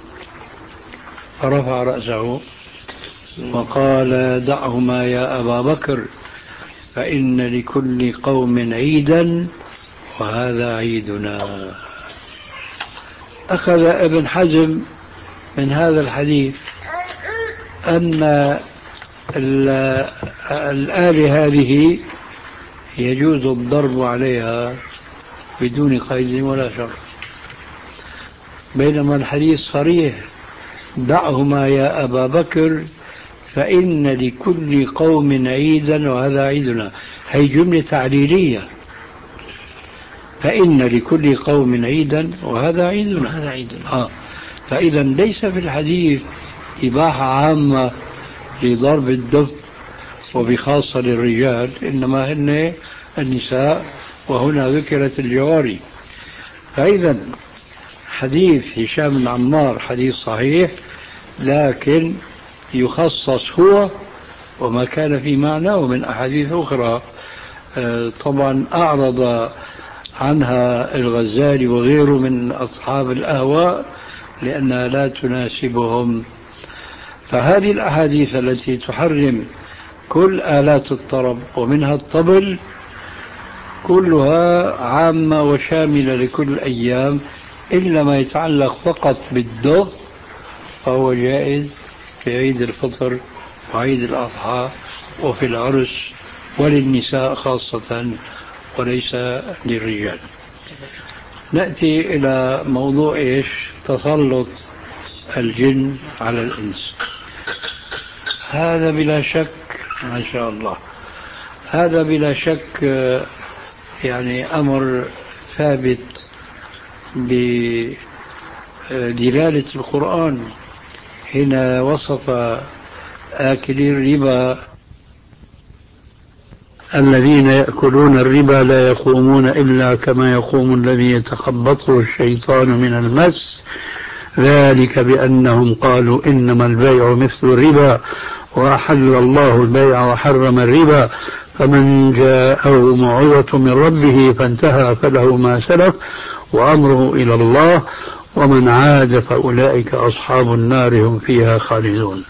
فرفع رأسه وقال دعهما يا أبا بكر فإن لكل قوم عيدا وهذا عيدنا. أخذ ابن حزم من هذا الحديث أن الآلة هذه يجوز الضرب عليها بدون قيد ولا شرط، بينما الحديث صريح دعهما يا أبا بكر فإن لكل قوم عيدا وهذا عيدنا. هي جملة تعليلية، فإن لكل قوم عيدا وهذا عيدنا, وهذا عيدنا. آه. فإذا ليس في الحديث إباحة عامة لضرب الدف وبخاصة للرجال، إنما هن النساء وهنا ذكرت الجواري. فإذا حديث هشام بن عمار حديث صحيح، لكن يخصص هو وما كان في معناه من أحاديث أخرى طبعا أعرض عنها الغزالي وغيره من أصحاب الأهواء لأنها لا تناسبهم. فهذه الأحاديث التي تحرم كل آلات الطرب ومنها الطبل كلها عامة وشاملة لكل الأيام، إلا ما يتعلق فقط بالدف فهو جائز في عيد الفطر وعيد الأضحى وفي العرس وللنساء خاصة وليس للرجال. نأتي إلى موضوع إيش؟ تسلط الجن على الإنس. هذا بلا شك ما شاء الله هذا بلا شك يعني أمر ثابت بدلالة القرآن حين وصف آكلي الربا الذين يأكلون الربا لا يقومون إلا كما يقوم الذي يتخبطه الشيطان من المس ذلك بأنهم قالوا إنما البيع مثل الربا وأحل الله البيع وحرم الربا فمن جاءه موعظة من ربه فانتهى فله ما سلف وأمره إلى الله ومن عاد فأولئك أصحاب النار هم فيها خالدون.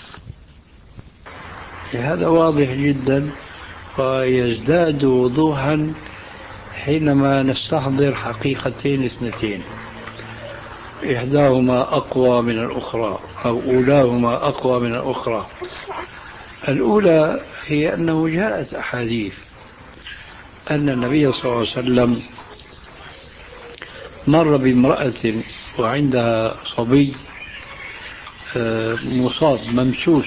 هذا واضح جدا ويزداد وضوحا حينما نستحضر حقيقتين اثنتين إحداهما أقوى من الأخرى أو أولاهما أقوى من الأخرى. الأولى هي أنه جاءت أحاديث أن النبي صلى الله عليه وسلم مر بامرأة وعندها صبي مصاب ممسوس،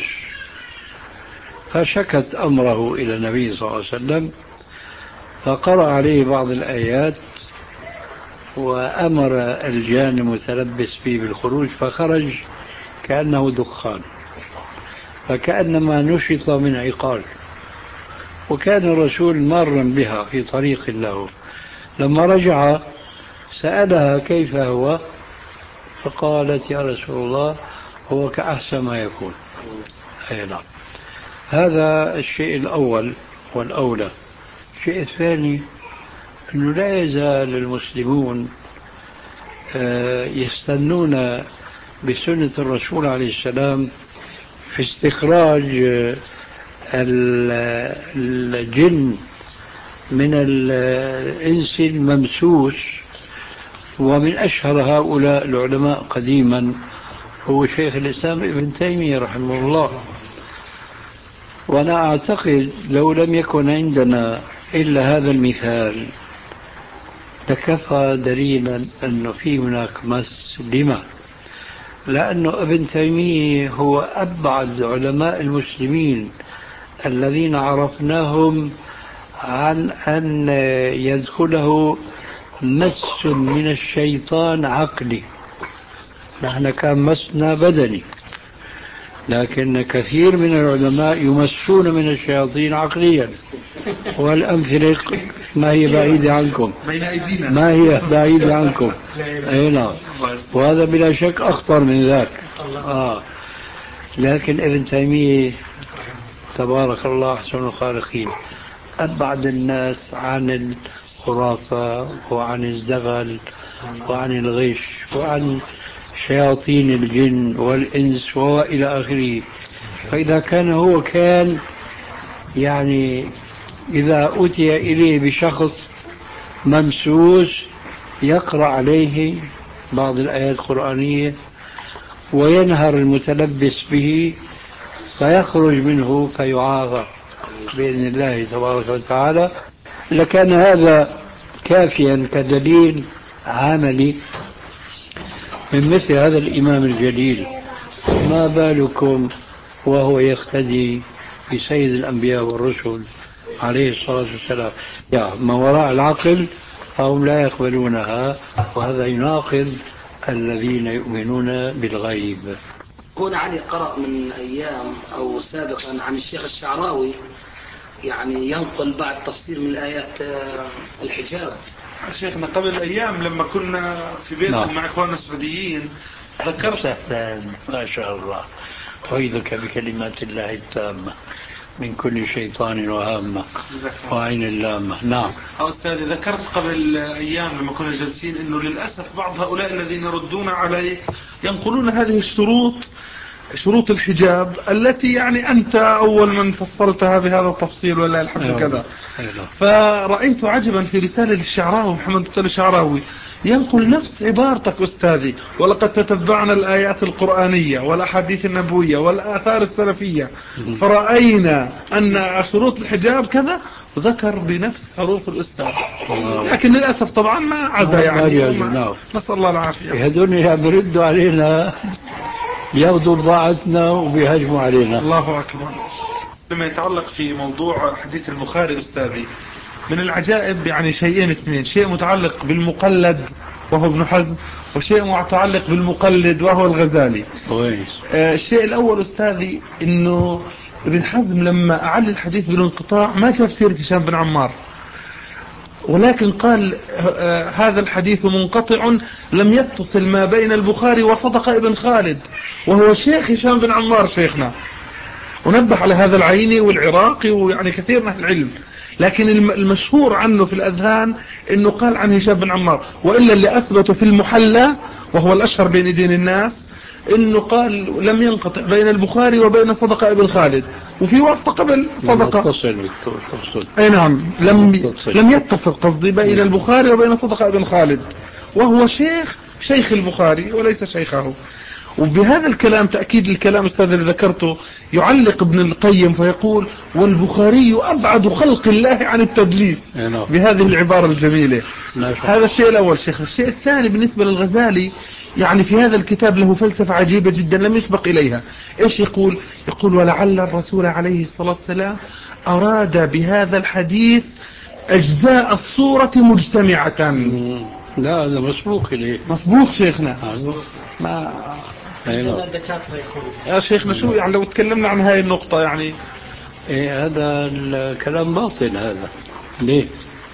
فشكت أمره إلى النبي صلى الله عليه وسلم فقرأ عليه بعض الآيات وأمر الجان المتلبس فيه بالخروج فخرج كأنه دخان، فكأنما نشط من عقال. وكان الرسول مارا بها في طريق له، لما رجع سألها كيف هو، فقالت يا رسول الله هو كأحسن ما يكون. أي نعم. هذا الشيء الأول والأولى. الشيء الثاني أنه لا يزال المسلمون يستنون بسنة الرسول عليه السلام في استخراج الجن من الإنس الممسوس. ومن أشهر هؤلاء العلماء قديما هو شيخ الإسلام ابن تيمية رحمه الله. وأنا أعتقد لو لم يكن عندنا إلا هذا المثال لكفى دليلا أنه في هناك مس. لما؟ لأنه ابن تيمية هو أبعد علماء المسلمين الذين عرفناهم عن أن يدخله مس من الشيطان عقلي. نحن كان مسنا بدني، لكن كثير من العلماء يمسون من الشياطين عقليا. والأمثلة ما هي بعيدة عنكم، ما هي بعيدة عنكم. أي نعم. وهذا بلا شك أخطر من ذاك. آه. لكن ابن تيمية تبارك الله أحسن الخالقين أبعد الناس عن الخرافة وعن الزغل وعن الغش وعن شياطين الجن والإنس وإلى آخره. فإذا كان هو كان يعني إذا أتي إليه بشخص ممسوس يقرأ عليه بعض الآيات القرآنية وينهر المتلبس به فيخرج منه فيعاقب بإذن الله تبارك وتعالى، لكان هذا كافيا كدليل عملي من مثل هذا الإمام الجليل. ما بالكم وهو يقتدي بسيد الأنبياء والرسل عليه الصلاة والسلام؟ يا ما وراء العقل فهم لا يقبلونها، وهذا يناقض الذين يؤمنون بالغيب. هنا علي قرأ من أيام أو سابقا عن الشيخ الشعراوي يعني ينقل بعض تفسير من الآيات الحجاب. شيخنا قبل أيام لما كنا في بيتنا مع إخواننا السعوديين ذكرت ما شاء الله أعيذك بكلمات الله التامة من كل شيطان وهامة وعين اللامة. نعم أستاذي، ذكرت قبل أيام لما كنا جالسين أنه للأسف بعض هؤلاء الذين يردون عليه ينقلون هذه الشروط، شروط الحجاب التي يعني أنت أول من فصلتها بهذا التفصيل ولا الحمد أيوة. كذا أيوة. فرأيت عجبا في رسالة للشعراوي محمد بن الشعراوي ينقل نفس عبارتك أستاذي، ولقد تتبعنا الآيات القرآنية والأحاديث النبوية والآثار السلفية فرأينا أن شروط الحجاب كذا، وذكر بنفس حروف الأستاذ، لكن للأسف طبعا ما عزا يعني نسأل الله العافية. هذول يردوا علينا ياخذوا بضاعتنا وبيهاجموا علينا. الله أكبر. لما يتعلق في موضوع حديث البخاري أستاذي من العجائب يعني شيئين اثنين، شيء متعلق بالمقلد وهو ابن حزم، وشيء متعلق بالمقلد وهو الغزالي. آه الشيء الأول أستاذي إنه ابن حزم لما أعل الحديث بالانقطاع ما جاب سيرة هشام بن عمار، ولكن قال آه هذا الحديث منقطع لم يتصل ما بين البخاري وصدق ابن خالد وهو شيخ هشام بن عمار شيخنا، ونبه على هذا العيني والعراقي ويعني كثير من العلم، لكن المشهور عنه في الأذهان انه قال عن هشام بن عمار، وإلا اللي أثبته في المحلى وهو الأشهر بين دين الناس انه قال لم ينقطع بين البخاري وبين صدقة ابن خالد، وفي واسطة قبل صدقة اي نعم لم لم يتصل قصدي بين البخاري وبين صدقة ابن خالد، وهو شيخ شيخ البخاري وليس شيخه. وبهذا الكلام تأكيد الكلام أستاذ اللي ذكرته يعلق ابن القيم فيقول والبخاري أبعد خلق الله عن التدليس بهذه العبارة الجميلة. هذا الشيء الأول شيخ. الشيء الثاني بالنسبة للغزالي يعني في هذا الكتاب له فلسفة عجيبة جدا لم يسبق إليها. إيش يقول؟ يقول ولعل الرسول عليه الصلاة والسلام أراد بهذا الحديث أجزاء الصورة مجتمعة. لا هذا مسبوق إليه. مسبوق شيخنا. ما عندنا الدكاترة يقولون يا شيخنا شو يعني لو تكلمنا عن هاي النقطة يعني إيه هذا الكلام باطل هذا. ليه؟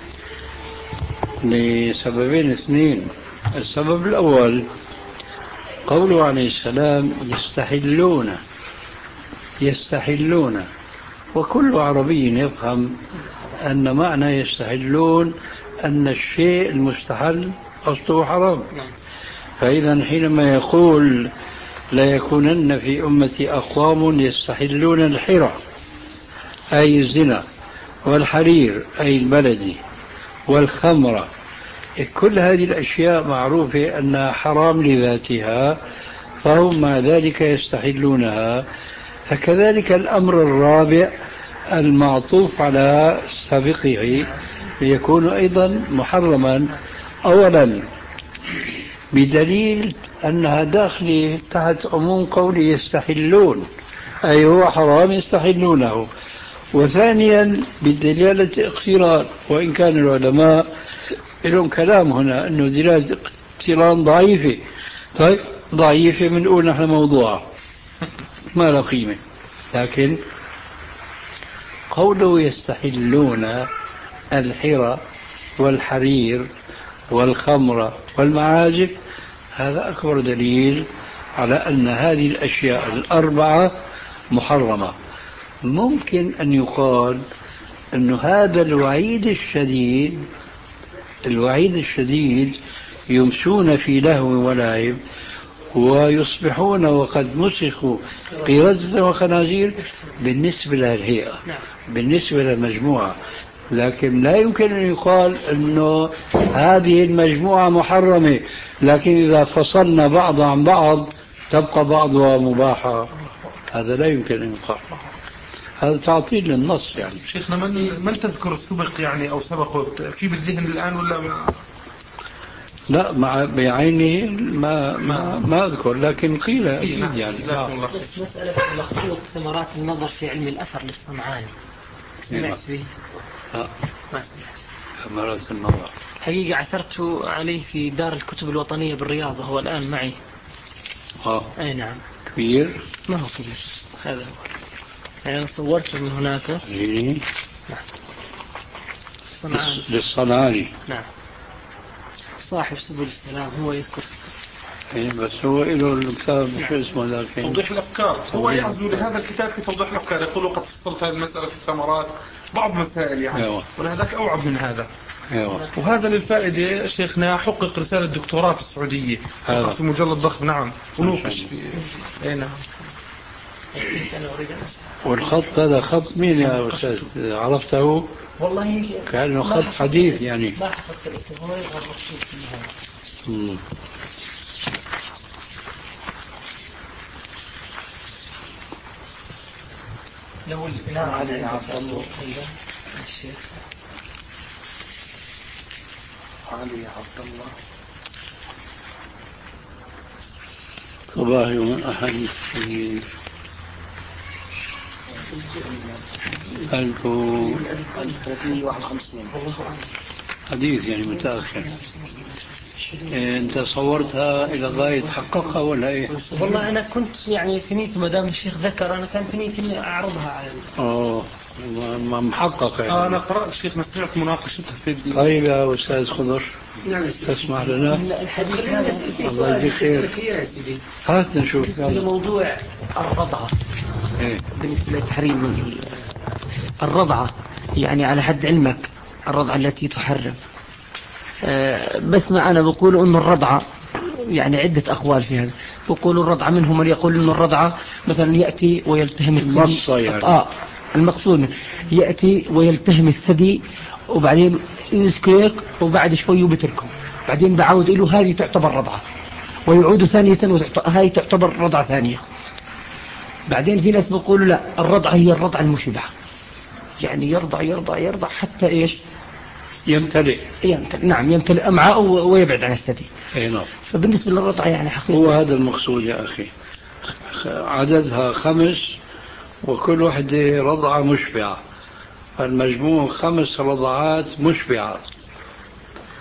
لسببين اثنين. السبب الأول قوله عليه السلام يستحلون يستحلون وكل عربي يفهم أن معنى يستحلون أن الشيء المستحل أصله حرام. فإذا حينما يقول لا يكونن في أمتي أقوام يستحلون الحرى أي الزنا والحرير أي البلدي والخمر، كل هذه الأشياء معروفة أنها حرام لذاتها، فهم مع ذلك يستحلونها. فكذلك الأمر الرابع المعطوف على سابقه يكون أيضا محرما، أولا بدليل أنها داخلة تحت عموم قول يستحلون أي هو حرام يستحلونه، وثانيا بدلالة اقتران، وإن كان العلماء لهم كلام هنا أنه دلالة اقتران ضعيفة. طيب ضعيفة بنقول نحن موضوعة ما له قيمة، لكن قوله يستحلون الحرى والحرير والخمر والمعازف هذا أكبر دليل على أن هذه الأشياء الأربعة محرمة. ممكن أن يقال أن هذا الوعيد الشديد الوعيد الشديد يمسون في لهو ولعب ويصبحون وقد مسخوا قردة وخنازير بالنسبة للهيئة، بالنسبة للمجموعة، لكن لا يمكن أن يقال أنه هذه المجموعة محرمة، لكن إذا فصلنا بعض عن بعض تبقى بعضها مباحة. هذا لا يمكن أن يقال، هذا تعطيل للنص. يعني شيخنا من من تذكر السبق يعني أو سبقه في بالذهن الآن ولا ما؟ لا مع بعينه ما ما ما أذكر، لكن قيل أكيد يعني. بس مسألة مخطوط ثمرات النظر في علم الأثر للصنعاني سمعت به؟ لا ما سمعت. ثمرات النظر حقيقة عثرت عليه في دار الكتب الوطنية بالرياض وهو الآن معي. اه أي نعم. كبير؟ ما هو كبير، هذا هو يعني أنا صورته من هناك. إيه؟ نعم. الصنعاني للصنعاني. نعم صاحب سبل السلام هو يذكر. إيه بس هو له الكتاب شو اسمه لكن توضيح الأفكار، هو يعزو لهذا الكتاب في توضيح الأفكار، يقول قد فصلت هذه المسألة في الثمرات بعض مسائل يعني أيوة. ولهذاك أوعب من هذا. أيوة. وهذا للفائدة شيخنا حقق رسالة دكتوراه في السعودية في مجلد ضخم. نعم ونوقش في أي نعم. والخط هذا خط مين يا أستاذ عرفته؟ والله كأنه خط حديث يعني. ما حفظت الاسم، هو يظهر مكتوب في النهاية. لو الإمام علي عبد الله الشيخ علي عبد الله صباح يوم أحد ألف ثلاثمئة وواحد وخمسين حديث يعني متأخر. إيه أنت صورتها إلى غاية حققها ولا إيه؟ والله أنا كنت يعني في نيتي ما دام الشيخ ذكر أنا كان في نيتي إني أعرضها على. أوه ما محقق يعني. آه أنا قرأت شيخنا سمعت مناقشتها في. طيب يا أستاذ خضر تسمح لنا؟ الحديث هذا الله يجزيك خير. هات نشوف. بالنسبة لموضوع الرضعة إيه؟ بالنسبة لتحريم الرضعة يعني على حد علمك الرضعة التي تحرم، أه بس ما أنا بقول أن الرضعة يعني عدة أقوال في هذا. بقول الرضعة منهم من يقول أن الرضعة مثلا يأتي ويلتهم الثدي يعني. آه المقصود يأتي ويلتهم الثدي وبعدين يسكيك وبعد شوي بتركه، بعدين بعود له هذه تعتبر رضعة، ويعود ثانية وهذه تعتبر رضعة ثانية. بعدين في ناس بيقولوا لا الرضعة هي الرضعة المشبعة، يعني يرضع يرضع يرضع حتى إيش يمتلئ. يمتلئ. نعم يمتلئ أمعاءه ويبعد عن الثدي. أي نعم. فبالنسبة للرضعة يعني حقيقة هو هذا المقصود يا أخي، عددها خمس وكل واحدة رضعة مشبعة، فالمجموع خمس رضعات مشبعة.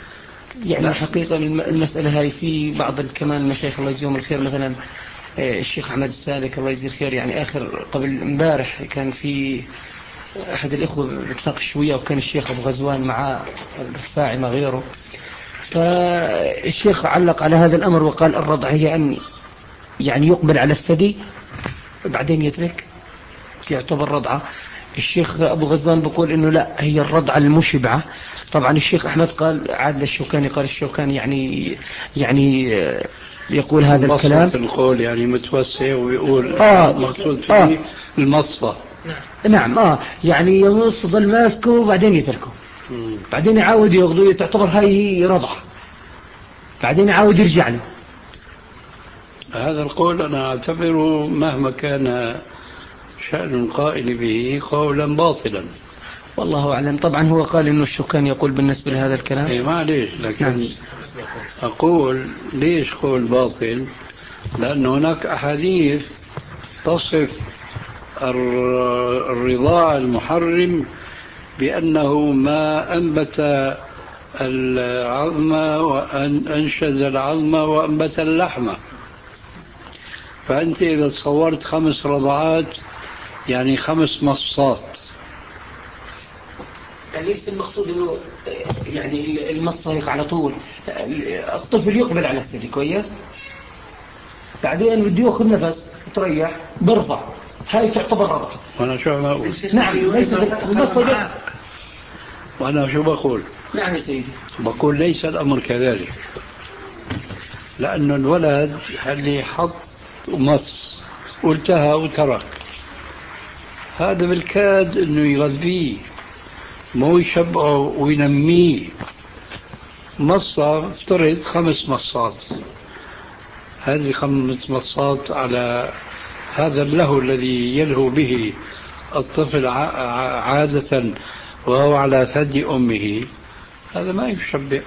يعني لا. حقيقة المسألة هاي في بعض كمان المشايخ الله يجزيهم الخير، مثلا الشيخ أحمد السالك الله يجزيه الخير، يعني آخر قبل امبارح كان في أحد الإخوة بتناقش شوية، وكان الشيخ أبو غزوان مع الرفاعي ما غيره، فالشيخ علق على هذا الأمر وقال الرضع هي أن يعني يقبل على الثدي بعدين يترك، يعتبر رضعة. الشيخ أبو غزوان بيقول إنه لا، هي الرضعة المشبعة. طبعا الشيخ أحمد قال عاد الشوكاني، قال الشوكاني يعني يعني يقول هذا الكلام القول يعني متوسع، ويقول آه مقصود فيه آه المصة. نعم آه يعني يمص ظل ماسكه وبعدين يتركه، مم. بعدين يعاود ياخذه، تعتبر هاي هي رضعة، بعدين يعاود يرجع له. هذا القول أنا أعتبره مهما كان شأن القائل به قولا باطلا. والله أعلم. طبعا هو قال إنه الشوكاني يقول بالنسبة لهذا الكلام إيه معليش، لكن نعم. أقول ليش قول باطل؟ لأن هناك أحاديث تصف الرضاع المحرم بأنه ما أنبت العظم وأنشز العظم وأنبت اللحم. فأنت إذا تصورت خمس رضعات يعني خمس مصات. يعني ليس المقصود انه يعني المصة هيك على طول، الطفل يقبل على الثدي كويس، بعدين بده ياخذ نفس يتريح برفع، هاي تعتبر رضعة. وأنا شو ما أقول؟ نعم ليس المصة بس. وأنا شو بقول؟ نعم يا سيدي. بقول ليس الأمر كذلك، لأن الولد اللي حط مص وانتهى وترك، هذا بالكاد انه يغذيه مو يشبعه وينميه. مصة افترض خمس مصات، هذه خمس مصات على هذا اللهو الذي يلهو به الطفل عادة وهو على ثدي أمه، هذا ما يشبع،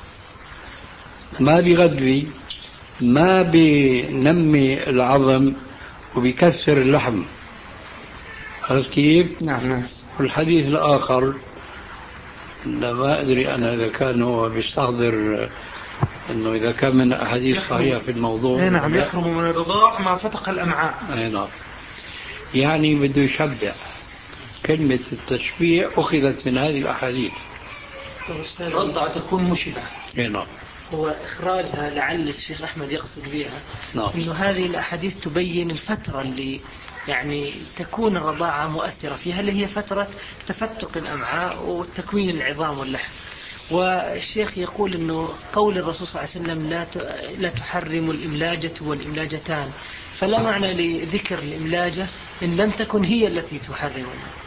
ما بيغذي، ما بينمي العظم وبيكسر اللحم. عرفت كيف؟ نعم نعم. والحديث الآخر ما أدري أنا إذا كان هو بيستحضر أنه إذا كان من أحاديث صحيحة في الموضوع. نعم يحرم من الرضاع ما فتق الأمعاء. نعم يعني بده يشبع. كلمة التشبيع أخذت من هذه الأحاديث. رضعة تكون مشبعة. نعم. هو إخراجها لعل الشيخ أحمد يقصد بها نعم. إنه هذه الأحاديث تبين الفترة اللي يعني تكون الرضاعة مؤثرة فيها، اللي هي فترة تفتق الأمعاء وتكوين العظام واللحم. والشيخ يقول إنه قول الرسول صلى الله عليه وسلم لا لا تحرم الإملاجة والإملاجتان، فلا معنى لذكر الإملاجة إن لم تكن هي التي تحرم.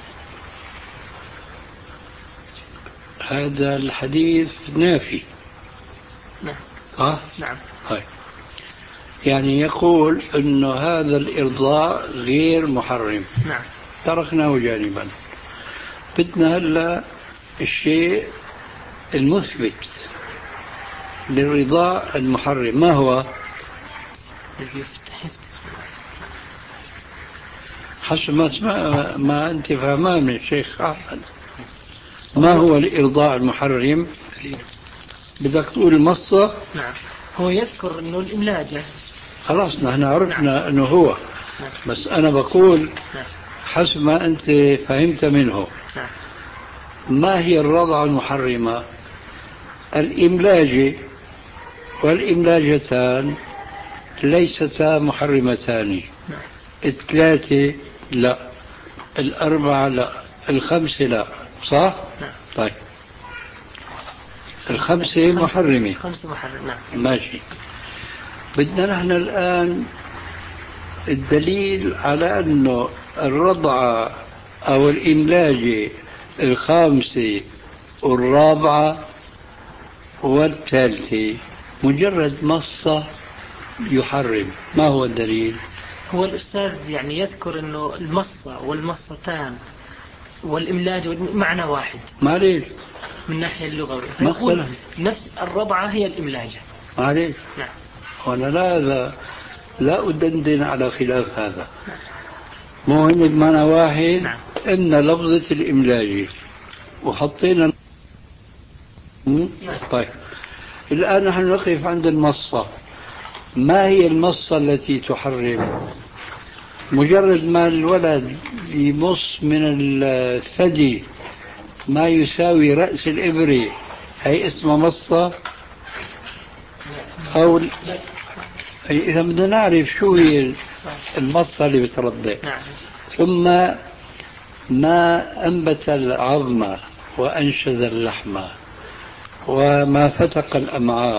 هذا الحديث نافي. نعم. صح؟ نعم. طيب. يعني يقول أنه هذا الإرضاع غير محرم. نعم. تركناه جانبا. بدنا هلا الشيء المثبت للرضاع المحرم ما هو؟ حسب ما اسمع ما أنت فهمان من الشيخ أحمد، ما هو الإرضاع المحرم؟ بدك تقول المصة؟ نعم. هو يذكر أنه الإملاجة. خلاص نحن عرفنا نعم. أنه هو نعم. بس أنا بقول نعم. حسب ما أنت فهمت منه. نعم. ما هي الرضعة المحرمة؟ الإملاجة والإملاجتان ليستا محرمتان. نعم. الثلاثة لا، الأربعة لا، الخمسة لا، صح؟ نعم. طيب الخمسة محرمة. خمسة محرمة. نعم. ماشي. بدنا نحن الآن الدليل على أنه الرضعة أو الإملاجة الخامسة والرابعة والثالثة مجرد مصة يحرم. ما هو الدليل؟ هو الأستاذ يعني يذكر أنه المصة والمصتان والإملاج معنى واحد. معليش من ناحية اللغوية ما يقول اختلف. نفس الرضعة هي الإملاجة. معليش. نعم. وأنا لا لا, لا أدندن على خلاف هذا. مو هن بمعنى واحد. نعم. إن لفظة الإملاج وحطينا. طيب الآن نحن نقف عند المصة. ما هي المصة التي تحرم؟ مجرد ما الولد يمص من الثدي ما يساوي رأس الإبرة هي اسمها مصة؟ أو إذا بدنا نعرف شو هي المصة اللي بترضع. ثم ما أنبت العظم وأنشز اللحم وما فتق الأمعاء،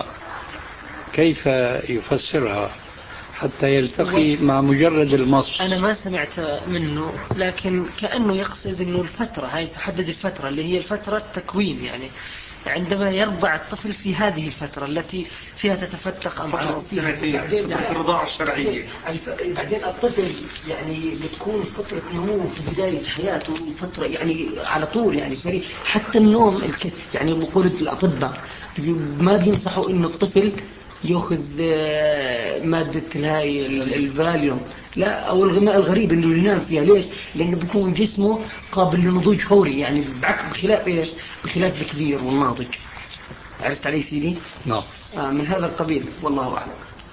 كيف يفسرها حتى يلتقي مع مجرد المص؟ أنا ما سمعت منه، لكن كأنه يقصد أنه الفترة هاي تحدد الفترة اللي هي الفترة التكوين، يعني عندما يرضع الطفل في هذه الفترة التي فيها تتفتق أمعاءه سنتين الرضاعة الشرعية. بعدين الطفل يعني بتكون فترة نمو في بداية حياته، فترة يعني على طول يعني سريع. حتى النوم الك... يعني بقول الأطباء ما بينصحوا إنه الطفل يأخذ مادة هاي الفاليوم، لا، أو الغماء الغريب إنه ينام فيها. ليش؟ لأنه بيكون جسمه قابل للنضوج فوري، يعني بخلاف إيش؟ بخلاف الكبير والناضج. عرفت علي سيدي؟ نعم. آه من هذا القبيل والله أعلم.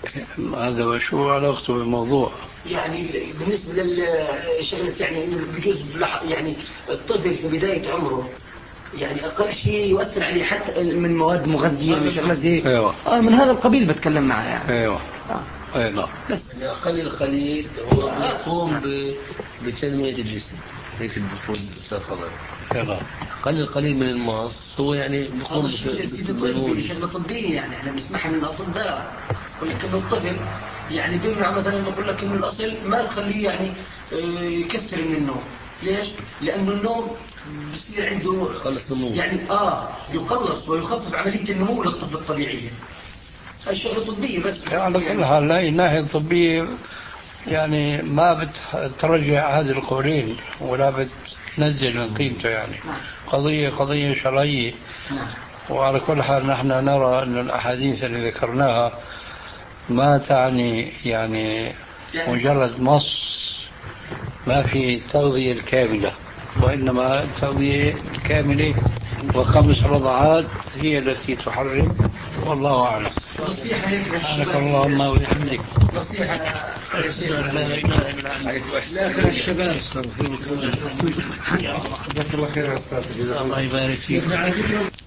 هذا وشو علاقته بالموضوع؟ يعني بالنسبة للشغلة يعني إنه بجوز يعني الطفل في بداية عمره يعني أقل شيء يؤثر عليه حتى من مواد مغذية من شغلة زي أيوة. آه من هذا القبيل بتكلم معه يعني. أيوة. آه. أيوة. بس يعني أقل القليل هو يقوم بتنمية الجسم، هيك بيقول الأستاذ خضر. أيوة. أقل القليل من الماس هو يعني بيقوم بنمو شغلة طبية، يعني احنا بنسمعها من الأطباء. يقول لك إنه الطفل يعني بيمنع مثلا، نقول لك إنه الأصل ما نخليه يعني يكثر من النوم. ليش؟ لأنه النوم بصير عنده خلص نمو، يعني آه يقلص ويخفف عملية النمو للطفل الطبيعية. هاي شغلة طبية بس. على كل حال لا ناحية طبية يعني ما بترجع هذه القولين ولا بتنزل من قيمته، يعني قضية قضية شرعية. وعلى كل حال نحن نرى أن الأحاديث اللي ذكرناها ما تعني يعني مجرد مص، ما في التغذية الكاملة، وإنما التغذية الكاملة وخمس رضعات هي التي تحرم، والله أعلم. نصيحة هيك سبحانك اللهم وبحمدك. نصيحة يا شيخ لا الشباب جزاك الله خير يا أستاذ. الله يبارك فيك.